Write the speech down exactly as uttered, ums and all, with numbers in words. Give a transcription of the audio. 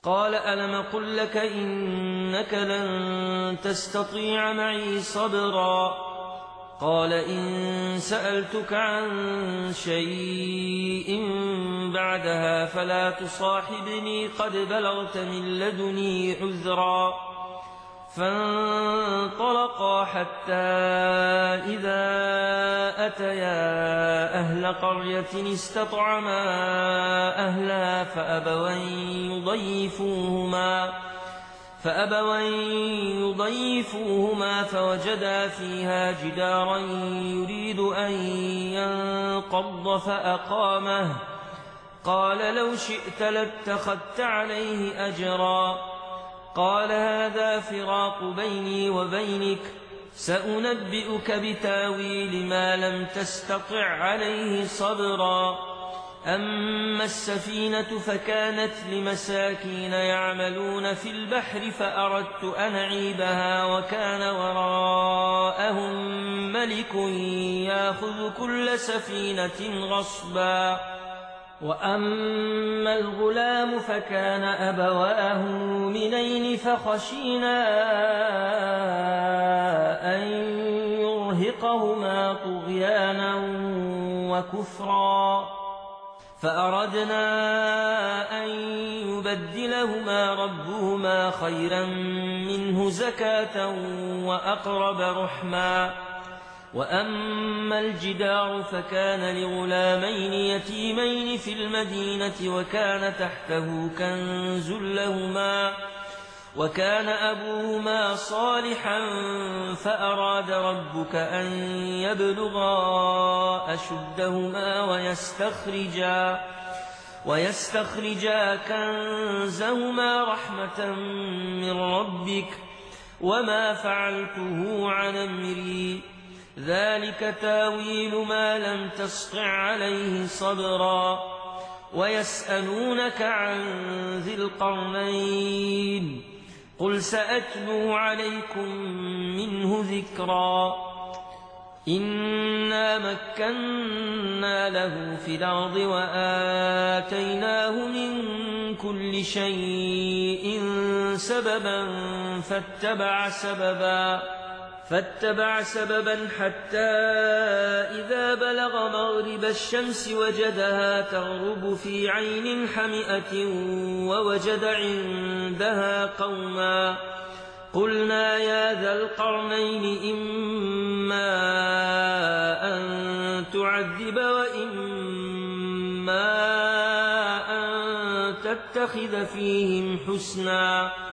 قال ألم قل لك إنك لن تستطيع معي صبرا قال إن سألتك عن شيء بعدها فلا تصاحبني قد بلغت من لدني عذرا فانطلقا حتى إذا أتيا أهل قرية استطعما أهلها فأبوا أن يضيفوهما فأبوا أن يضيفوهما فوجدا فيها جدارا يريد أن ينقض فأقامه قال لو شئت لاتخذت عليه أجرا قال هذا فراق بيني وبينك سأنبئك بتاويل ما لم تستطع عليه صبرا أما السفينة فكانت لمساكين يعملون في البحر فأردت أن أعيبها وكان وراءهم ملك يأخذ كل سفينة غصبا وأما الغلام فكان أبواه مؤمنين فخشينا أن يرهقهما طغيانا وكفرا فأردنا أن يبدلهما ربهما خيرا منه زكاة وأقرب رحما وأما الجدار فكان لغلامين يتيمين في المدينة وكان تحته كنز لهما وكان أبوهما صالحا فأراد ربك أن يبلغا أشدهما ويستخرجا ويستخرجا كنزهما رحمة من ربك وما فعلته عن أمري ذلك تاويل ما لم تسطع عليه صبرا ويسألونك عن ذي القرنين قل سأتلو عليكم منه ذكرا إنا مكنا له في الأرض وآتيناه من كل شيء سببا فاتبع سببا فاتبع سببا حتى إذا بلغ مغرب الشمس وجدها تغرب في عين حمئة ووجد عندها قوما قلنا يا ذا القرنين إما أن تعذب وإما أن تتخذ فيهم حسنا